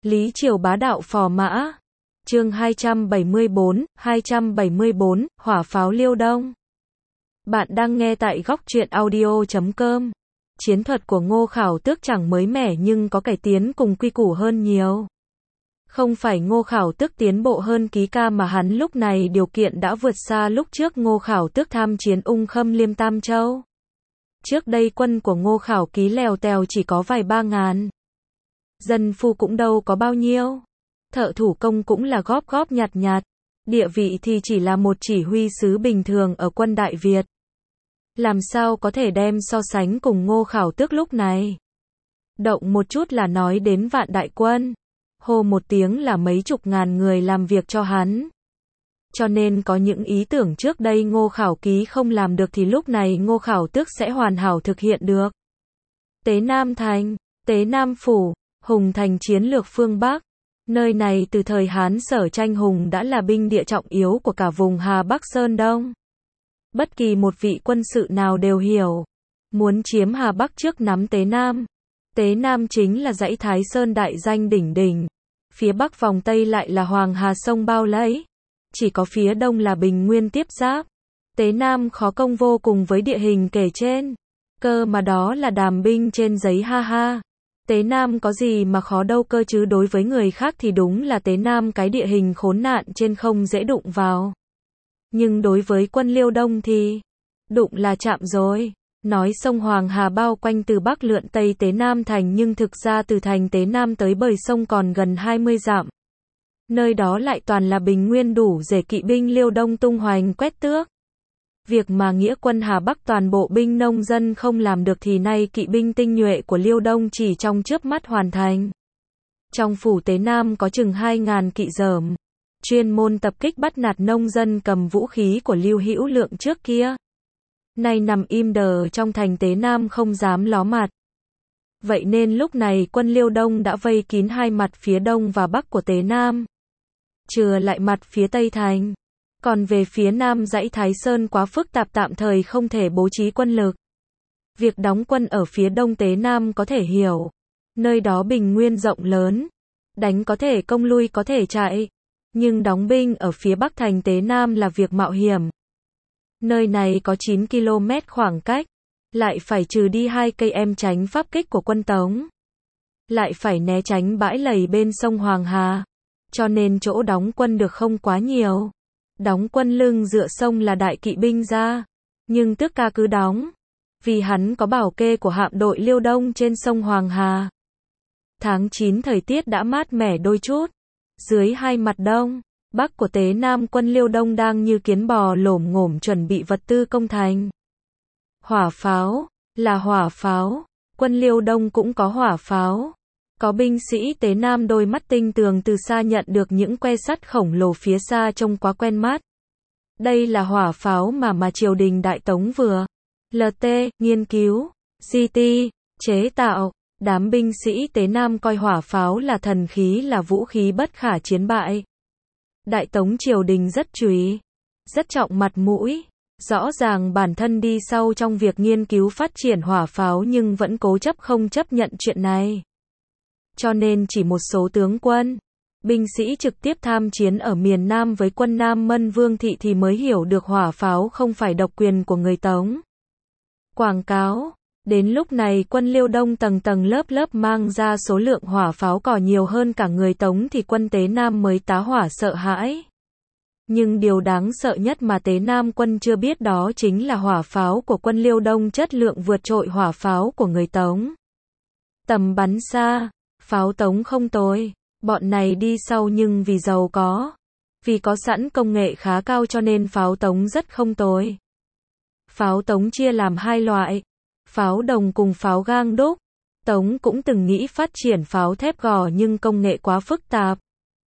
Lý Triều bá đạo phò mã. Chương 274, hỏa pháo Liêu Đông. Bạn đang nghe tại góc truyện audio.com. Chiến thuật của Ngô Khảo Tước chẳng mới mẻ nhưng có cải tiến cùng quy củ hơn nhiều. Không phải Ngô Khảo Tước tiến bộ hơn Ký Ca mà hắn lúc này điều kiện đã vượt xa lúc trước Ngô Khảo Tước tham chiến Ung Khâm Liêm Tam Châu. Trước đây quân của Ngô Khảo Ký lèo tèo chỉ có vài ba ngàn. Dân phu cũng đâu có bao nhiêu. Thợ thủ công cũng là góp góp nhặt nhặt. Địa vị thì chỉ là một chỉ huy sứ bình thường ở quân Đại Việt. Làm sao có thể đem so sánh cùng Ngô Khảo Tước lúc này. Động một chút là nói đến vạn đại quân. Hô một tiếng là mấy chục ngàn người làm việc cho hắn. Cho nên có những ý tưởng trước đây Ngô Khảo Ký không làm được thì lúc này Ngô Khảo Tước sẽ hoàn hảo thực hiện được. Tế Nam Thành, Tế Nam Phủ, Hùng Thành chiến lược phương Bắc. Nơi này từ thời Hán Sở tranh hùng đã là binh địa trọng yếu của cả vùng Hà Bắc Sơn Đông. Bất kỳ một vị quân sự nào đều hiểu. Muốn chiếm Hà Bắc trước nắm Tế Nam. Tế Nam chính là dãy Thái Sơn đại danh đỉnh đỉnh. Phía Bắc vòng Tây lại là Hoàng Hà sông bao lấy. Chỉ có phía Đông là Bình Nguyên tiếp giáp. Tế Nam khó công vô cùng với địa hình kể trên. Cơ mà đó là đàm binh trên giấy ha ha. Tế Nam có gì mà khó đâu cơ chứ đối với người khác thì đúng là Tế Nam cái địa hình khốn nạn trên không dễ đụng vào. Nhưng đối với quân Liêu Đông thì đụng là chạm rồi. Nói sông Hoàng Hà bao quanh từ Bắc lượn Tây Tế Nam thành nhưng thực ra từ thành Tế Nam tới bờ sông còn gần 20 dặm. Nơi đó lại toàn là bình nguyên đủ để kỵ binh Liêu Đông tung hoành quét tước. Việc mà nghĩa quân Hà Bắc toàn bộ binh nông dân không làm được thì nay kỵ binh tinh nhuệ của Liêu Đông chỉ trong chớp mắt hoàn thành. Trong phủ Tế Nam có chừng 2.000 kỵ dởm, chuyên môn tập kích bắt nạt nông dân cầm vũ khí của Lưu Hữu Lượng trước kia. Nay nằm im đờ trong thành Tế Nam không dám ló mặt. Vậy nên lúc này quân Liêu Đông đã vây kín hai mặt phía đông và bắc của Tế Nam. Chừa lại mặt phía tây thành. Còn về phía nam dãy Thái Sơn quá phức tạp tạm thời không thể bố trí quân lực. Việc đóng quân ở phía đông Tế Nam có thể hiểu. Nơi đó bình nguyên rộng lớn. Đánh có thể công lui có thể chạy. Nhưng đóng binh ở phía bắc thành Tế Nam là việc mạo hiểm. Nơi này có 9 km khoảng cách. Lại phải trừ đi 2 cây em tránh pháp kích của quân Tống. Lại phải né tránh bãi lầy bên sông Hoàng Hà. Cho nên chỗ đóng quân được không quá nhiều. Đóng quân lưng dựa sông là đại kỵ binh ra. Nhưng Tước Ca cứ đóng. Vì hắn có bảo kê của hạm đội Liêu Đông trên sông Hoàng Hà. Tháng 9 thời tiết đã mát mẻ đôi chút. Dưới hai mặt đông, bắc của Tế Nam quân Liêu Đông đang như kiến bò lổm ngổm chuẩn bị vật tư công thành. Hỏa pháo, là hỏa pháo. Quân Liêu Đông cũng có hỏa pháo. Có binh sĩ Tế Nam đôi mắt tinh tường từ xa nhận được những que sắt khổng lồ phía xa trông quá quen mắt. Đây là hỏa pháo mà triều đình Đại Tống vừa LT, nghiên cứu, GT, chế tạo. Đám binh sĩ Tế Nam coi hỏa pháo là thần khí là vũ khí bất khả chiến bại. Đại Tống triều đình rất chú ý, rất trọng mặt mũi. Rõ ràng bản thân đi sau trong việc nghiên cứu phát triển hỏa pháo nhưng vẫn cố chấp không chấp nhận chuyện này. Cho nên chỉ một số tướng quân, binh sĩ trực tiếp tham chiến ở miền Nam với quân Nam Mân Vương Thị thì mới hiểu được hỏa pháo không phải độc quyền của người Tống. Quảng cáo, đến lúc này quân Liêu Đông tầng tầng lớp lớp mang ra số lượng hỏa pháo cò nhiều hơn cả người Tống thì quân Tế Nam mới tá hỏa sợ hãi. Nhưng điều đáng sợ nhất mà Tế Nam quân chưa biết đó chính là hỏa pháo của quân Liêu Đông chất lượng vượt trội hỏa pháo của người Tống. Tầm bắn xa, pháo Tống không tồi, bọn này đi sau nhưng vì giàu có. Vì có sẵn công nghệ khá cao cho nên pháo Tống rất không tồi. Pháo Tống chia làm hai loại, pháo đồng cùng pháo gang đúc. Tống cũng từng nghĩ phát triển pháo thép gò nhưng công nghệ quá phức tạp.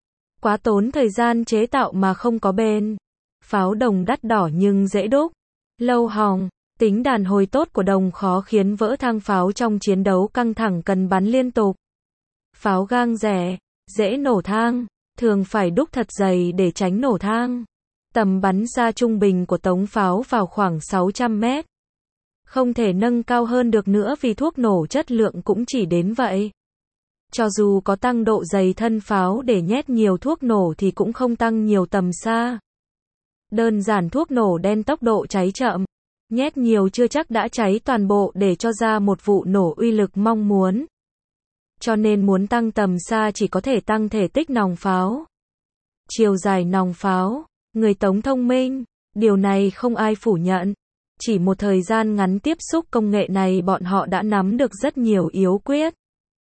Quá tốn thời gian chế tạo mà không có bền. Pháo đồng đắt đỏ nhưng dễ đúc, lâu hỏng. Tính đàn hồi tốt của đồng khó khiến vỡ thang pháo trong chiến đấu căng thẳng cần bắn liên tục. Pháo gang rẻ, dễ nổ thang, thường phải đúc thật dày để tránh nổ thang. Tầm bắn xa trung bình của tống pháo vào khoảng 600 mét. Không thể nâng cao hơn được nữa vì thuốc nổ chất lượng cũng chỉ đến vậy. Cho dù có tăng độ dày thân pháo để nhét nhiều thuốc nổ thì cũng không tăng nhiều tầm xa. Đơn giản thuốc nổ đen tốc độ cháy chậm, nhét nhiều chưa chắc đã cháy toàn bộ để cho ra một vụ nổ uy lực mong muốn. Cho nên muốn tăng tầm xa chỉ có thể tăng thể tích nòng pháo. Chiều dài nòng pháo, người Tống thông minh, điều này không ai phủ nhận. Chỉ một thời gian ngắn tiếp xúc công nghệ này bọn họ đã nắm được rất nhiều yếu quyết.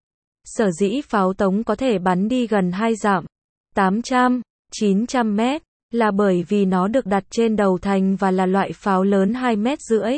Sở dĩ pháo Tống có thể bắn đi gần 2 dặm, 800, 900 mét, là bởi vì nó được đặt trên đầu thành và là loại pháo lớn 2 mét rưỡi.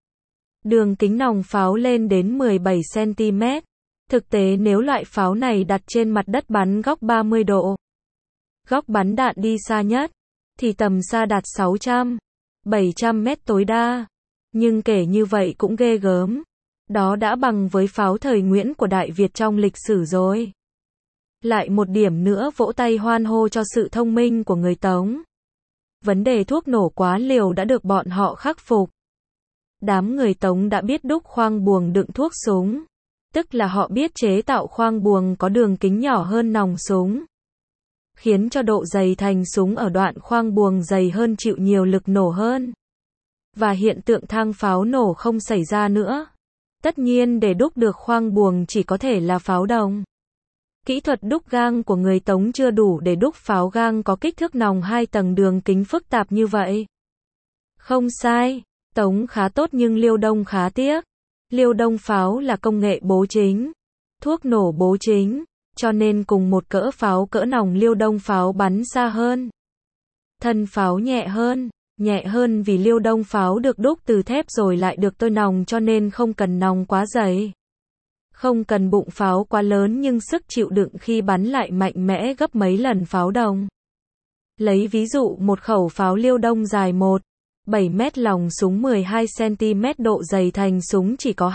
Đường kính nòng pháo lên đến 17 cm. Thực tế nếu loại pháo này đặt trên mặt đất bắn góc 30 độ, góc bắn đạn đi xa nhất, thì tầm xa đạt 600, 700 mét tối đa. Nhưng kể như vậy cũng ghê gớm. Đó đã bằng với pháo thời Nguyễn của Đại Việt trong lịch sử rồi. Lại một điểm nữa vỗ tay hoan hô cho sự thông minh của người Tống. Vấn đề thuốc nổ quá liều đã được bọn họ khắc phục. Đám người Tống đã biết đúc khoang buồng đựng thuốc súng. Tức là họ biết chế tạo khoang buồng có đường kính nhỏ hơn nòng súng. Khiến cho độ dày thành súng ở đoạn khoang buồng dày hơn chịu nhiều lực nổ hơn. Và hiện tượng thang pháo nổ không xảy ra nữa. Tất nhiên để đúc được khoang buồng chỉ có thể là pháo đồng. Kỹ thuật đúc gang của người Tống chưa đủ để đúc pháo gang có kích thước nòng 2 tầng đường kính phức tạp như vậy. Không sai, Tống khá tốt nhưng Liêu Đông khá tiếc. Liêu Đông pháo là công nghệ bố chính, thuốc nổ bố chính, cho nên cùng một cỡ pháo cỡ nòng Liêu Đông pháo bắn xa hơn. Thân pháo nhẹ hơn vì Liêu Đông pháo được đúc từ thép rồi lại được tôi nòng cho nên không cần nòng quá dày. Không cần bụng pháo quá lớn nhưng sức chịu đựng khi bắn lại mạnh mẽ gấp mấy lần pháo đồng. Lấy ví dụ một khẩu pháo Liêu Đông dài 1,7 mét lòng súng 12 cm độ dày thành súng chỉ có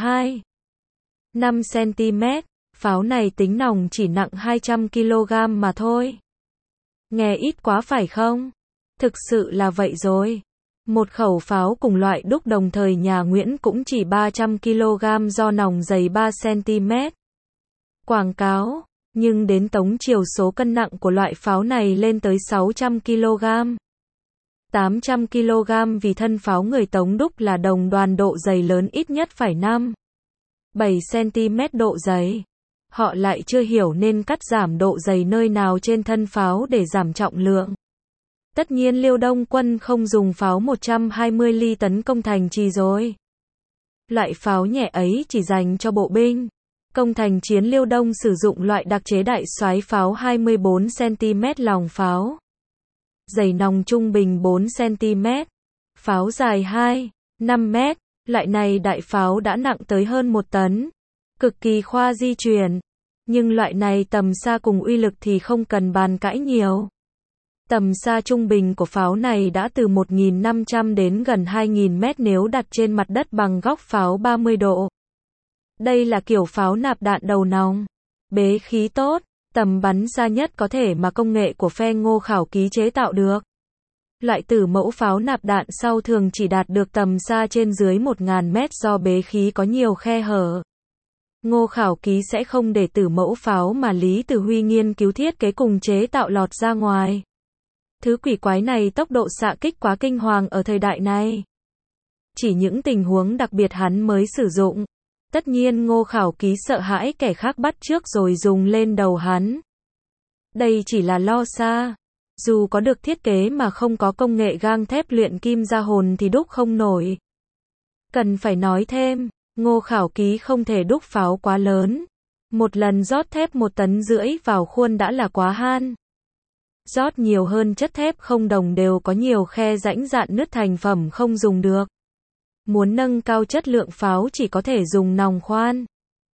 2,5 cm, pháo này tính nòng chỉ nặng 200 kg mà thôi. Nghe ít quá phải không? Thực sự là vậy rồi. Một khẩu pháo cùng loại đúc đồng thời nhà Nguyễn cũng chỉ 300 kg do nòng dày 3 cm. Quảng cáo, nhưng đến Tống Triều số cân nặng của loại pháo này lên tới 600 kg. 800 kg vì thân pháo người Tống đúc là đồng đoàn độ dày lớn ít nhất phải 5-7 cm độ dày. Họ lại chưa hiểu nên cắt giảm độ dày nơi nào trên thân pháo để giảm trọng lượng. Tất nhiên Liêu Đông quân không dùng pháo 120 ly tấn công thành trì rồi. Loại pháo nhẹ ấy chỉ dành cho bộ binh. Công thành chiến Liêu Đông sử dụng loại đặc chế đại soái pháo 24 cm lòng pháo. Dày nòng trung bình 4 cm. Pháo dài 2-5 mét. Loại này đại pháo đã nặng tới hơn 1 tấn. Cực kỳ khoa di chuyển. Nhưng loại này tầm xa cùng uy lực thì không cần bàn cãi nhiều. Tầm xa trung bình của pháo này đã từ 1.500 đến gần 2.000 mét nếu đặt trên mặt đất bằng góc pháo 30 độ. Đây là kiểu pháo nạp đạn đầu nòng. Bế khí tốt, tầm bắn xa nhất có thể mà công nghệ của phe Ngô Khảo Ký chế tạo được. Loại tử mẫu pháo nạp đạn sau thường chỉ đạt được tầm xa trên dưới 1.000 mét do bế khí có nhiều khe hở. Ngô Khảo Ký sẽ không để tử mẫu pháo mà Lý Tử Huy nghiên cứu thiết kế cùng chế tạo lọt ra ngoài. Thứ quỷ quái này tốc độ xạ kích quá kinh hoàng ở thời đại này. Chỉ những tình huống đặc biệt hắn mới sử dụng. Tất nhiên Ngô Khảo Ký sợ hãi kẻ khác bắt chước rồi dùng lên đầu hắn. Đây chỉ là lo xa. Dù có được thiết kế mà không có công nghệ gang thép luyện kim ra hồn thì đúc không nổi. Cần phải nói thêm, Ngô Khảo Ký không thể đúc pháo quá lớn. Một lần rót thép 1,5 tấn vào khuôn đã là quá han. Rót nhiều hơn chất thép không đồng đều có nhiều khe rãnh rạn nứt thành phẩm không dùng được. Muốn nâng cao chất lượng pháo chỉ có thể dùng nòng khoan.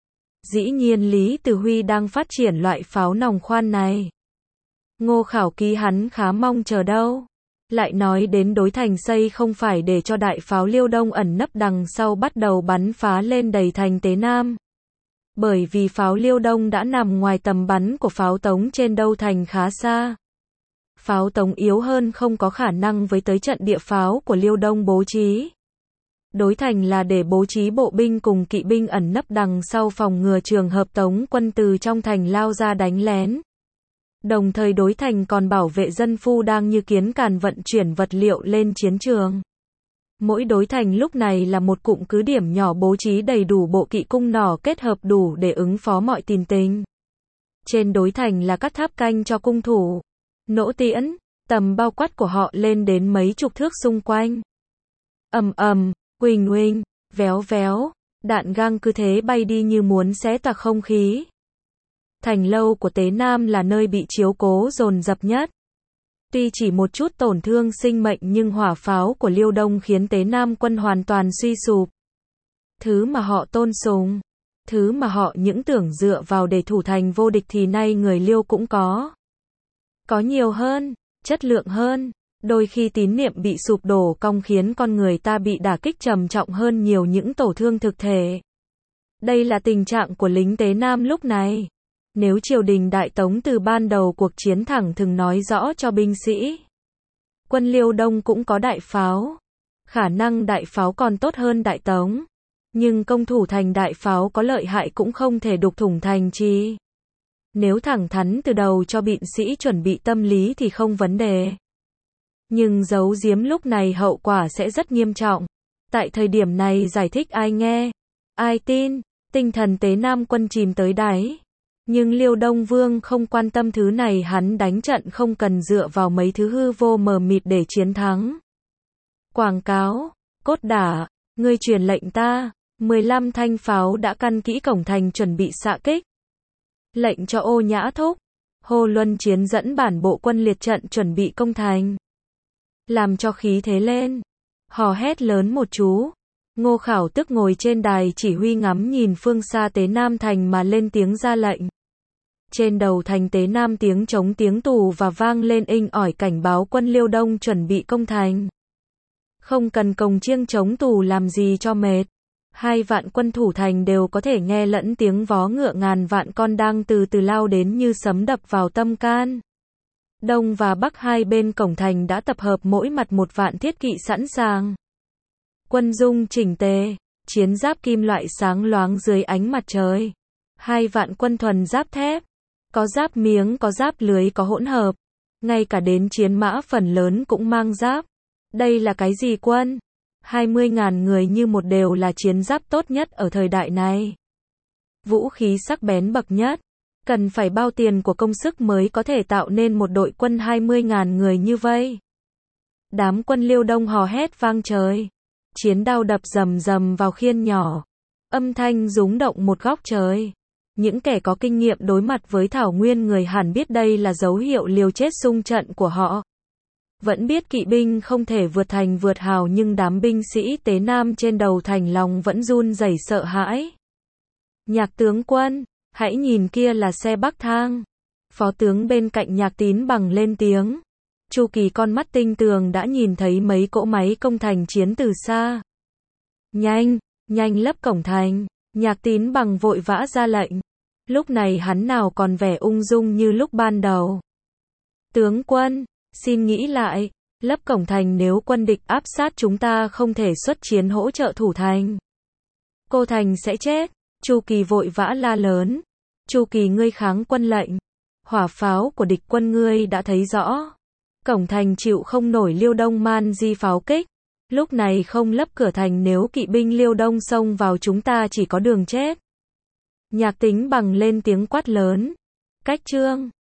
Dĩ nhiên Lý Tử Huy đang phát triển loại pháo nòng khoan này. Ngô Khảo Ký hắn khá mong chờ đâu. Lại nói đến đối thành xây không phải để cho đại pháo Liêu Đông ẩn nấp đằng sau bắt đầu bắn phá lên đầy thành Tế Nam. Bởi vì pháo Liêu Đông đã nằm ngoài tầm bắn của pháo Tống trên đâu thành khá xa. Pháo Tống yếu hơn không có khả năng với tới trận địa pháo của Liêu Đông bố trí. Đối thành là để bố trí bộ binh cùng kỵ binh ẩn nấp đằng sau phòng ngừa trường hợp Tống quân từ trong thành lao ra đánh lén. Đồng thời đối thành còn bảo vệ dân phu đang như kiến càn vận chuyển vật liệu lên chiến trường. Mỗi đối thành lúc này là một cụm cứ điểm nhỏ bố trí đầy đủ bộ kỵ cung nỏ kết hợp đủ để ứng phó mọi tình tình. Trên đối thành là các tháp canh cho cung thủ, nỗ tiễn, tầm bao quát của họ lên đến mấy chục thước xung quanh. Ầm ầm, huỳnh huỳnh, véo véo, đạn gang cứ thế bay đi như muốn xé toạc không khí. Thành lâu của Tế Nam là nơi bị chiếu cố dồn dập nhất. Tuy chỉ một chút tổn thương sinh mệnh nhưng hỏa pháo của Liêu Đông khiến Tế Nam quân hoàn toàn suy sụp. Thứ mà họ tôn sùng, thứ mà họ những tưởng dựa vào để thủ thành vô địch thì nay người Liêu cũng có. Có nhiều hơn, chất lượng hơn. Đôi khi tín niệm bị sụp đổ cong khiến con người ta bị đả kích trầm trọng hơn nhiều những tổn thương thực thể. Đây là tình trạng của lính Tế Nam lúc này. Nếu triều đình Đại Tống từ ban đầu cuộc chiến thẳng thừng nói rõ cho binh sĩ, quân Liêu Đông cũng có đại pháo, khả năng đại pháo còn tốt hơn Đại Tống, nhưng công thủ thành đại pháo có lợi hại cũng không thể đục thủng thành trì. Nếu thẳng thắn từ đầu cho binh sĩ chuẩn bị tâm lý thì không vấn đề. Nhưng giấu giếm lúc này hậu quả sẽ rất nghiêm trọng. Tại thời điểm này giải thích ai nghe, ai tin, tinh thần Tế Nam quân chìm tới đáy. Nhưng Liêu Đông Vương không quan tâm thứ này, hắn đánh trận không cần dựa vào mấy thứ hư vô mờ mịt để chiến thắng. Quảng cáo, cốt đả, ngươi truyền lệnh ta, 15 thanh pháo đã căn kỹ cổng thành chuẩn bị xạ kích. Lệnh cho Ô Nhã Thúc, Hồ Luân Chiến dẫn bản bộ quân liệt trận chuẩn bị công thành. Làm cho khí thế lên, hò hét lớn một chú. Ngô Khảo Tức ngồi trên đài chỉ huy ngắm nhìn phương xa Tế Nam thành mà lên tiếng ra lệnh. Trên đầu thành Tế Nam tiếng trống tiếng tù và vang lên inh ỏi cảnh báo quân Liêu Đông chuẩn bị công thành. Không cần cồng chiêng trống tù làm gì cho mệt. 2 vạn quân thủ thành đều có thể nghe lẫn tiếng vó ngựa ngàn vạn con đang từ từ lao đến như sấm đập vào tâm can. Đông và Bắc hai bên cổng thành đã tập hợp mỗi mặt 1 vạn thiết kỵ sẵn sàng. Quân dung chỉnh tề, chiến giáp kim loại sáng loáng dưới ánh mặt trời. 2 vạn quân thuần giáp thép, có giáp miếng, có giáp lưới, có hỗn hợp. Ngay cả đến chiến mã phần lớn cũng mang giáp. Đây là cái gì quân? 20.000 người như một đều là chiến giáp tốt nhất ở thời đại này. Vũ khí sắc bén bậc nhất. Cần phải bao tiền của công sức mới có thể tạo nên một đội quân 20.000 người như vây. Đám quân Liêu Đông hò hét vang trời. Chiến đao đập rầm rầm vào khiên nhỏ. Âm thanh rúng động một góc trời. Những kẻ có kinh nghiệm đối mặt với thảo nguyên người hẳn biết đây là dấu hiệu liều chết xung trận của họ. Vẫn biết kỵ binh không thể vượt thành vượt hào nhưng đám binh sĩ Tế Nam trên đầu thành lòng vẫn run rẩy sợ hãi. Nhạc tướng quân, hãy nhìn kia là xe Bắc Thang. Phó tướng bên cạnh Nhạc Tín Bằng lên tiếng. Chu Kỳ con mắt tinh tường đã nhìn thấy mấy cỗ máy công thành chiến từ xa. Nhanh, nhanh lấp cổng thành. Nhạc Tín Bằng vội vã ra lệnh. Lúc này hắn nào còn vẻ ung dung như lúc ban đầu. Tướng quân, xin nghĩ lại, lấp cổng thành nếu quân địch áp sát chúng ta không thể xuất chiến hỗ trợ thủ thành. Cô thành sẽ chết. Chu Kỳ vội vã la lớn. Chu Kỳ ngươi kháng quân lệnh. Hỏa pháo của địch quân ngươi đã thấy rõ. Cổng thành chịu không nổi Liêu Đông man di pháo kích. Lúc này không lấp cửa thành nếu kỵ binh Liêu Đông xông vào chúng ta chỉ có đường chết. Nhạc Tín Bằng lên tiếng quát lớn. Cách trương.